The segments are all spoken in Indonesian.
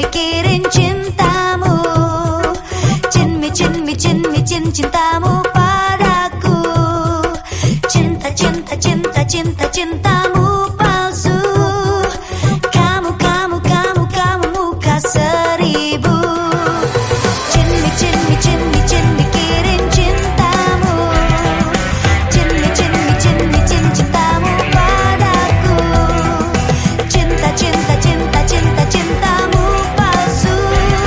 mikirin cintamu. Cin cintamu padaku. Cinta cintamu palsu. Kamu muka seribu. Cin mikirin cintamu. Cin cintamu padaku. Cinta cintamu palsu.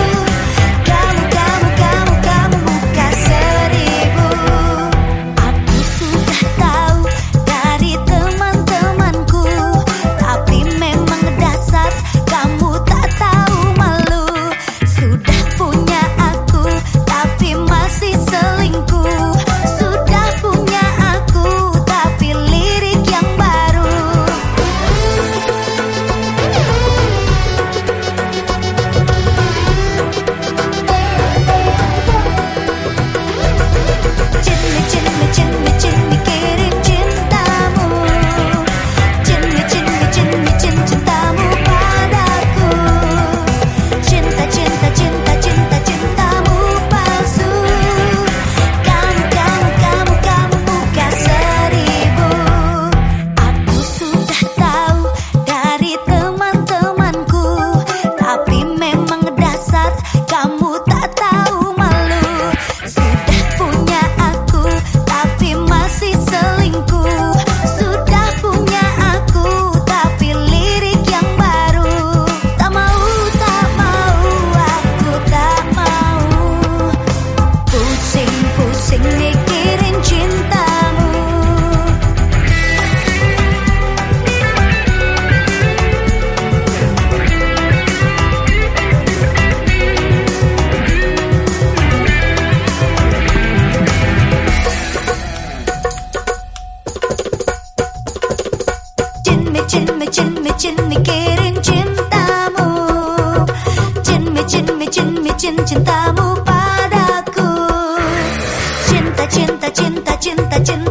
Kamu muka seribu. Aku sudah tahu dari teman-temanku, tapi memang dasar kamu tak tahu malu. Sudah punya aku tapi masih selingkuh. Sudah punya aku tapi lirik yang baru. Cin mikirin cintamu. Cin cintamu padaku. Cinta cintamu palsu. Kamu muka seribu. Aku sudah tahu dari teman-temanku, tapi memang dasar kamu tak tahu malu. Sudah punya aku tapi masih selingkuh. Sudah punya aku tapi lirik yang baru. Tak mau, aku tak mau. Pusing mikirin cintamu. Cin mikirin cintamu. Cin cintamu padaku. Cinta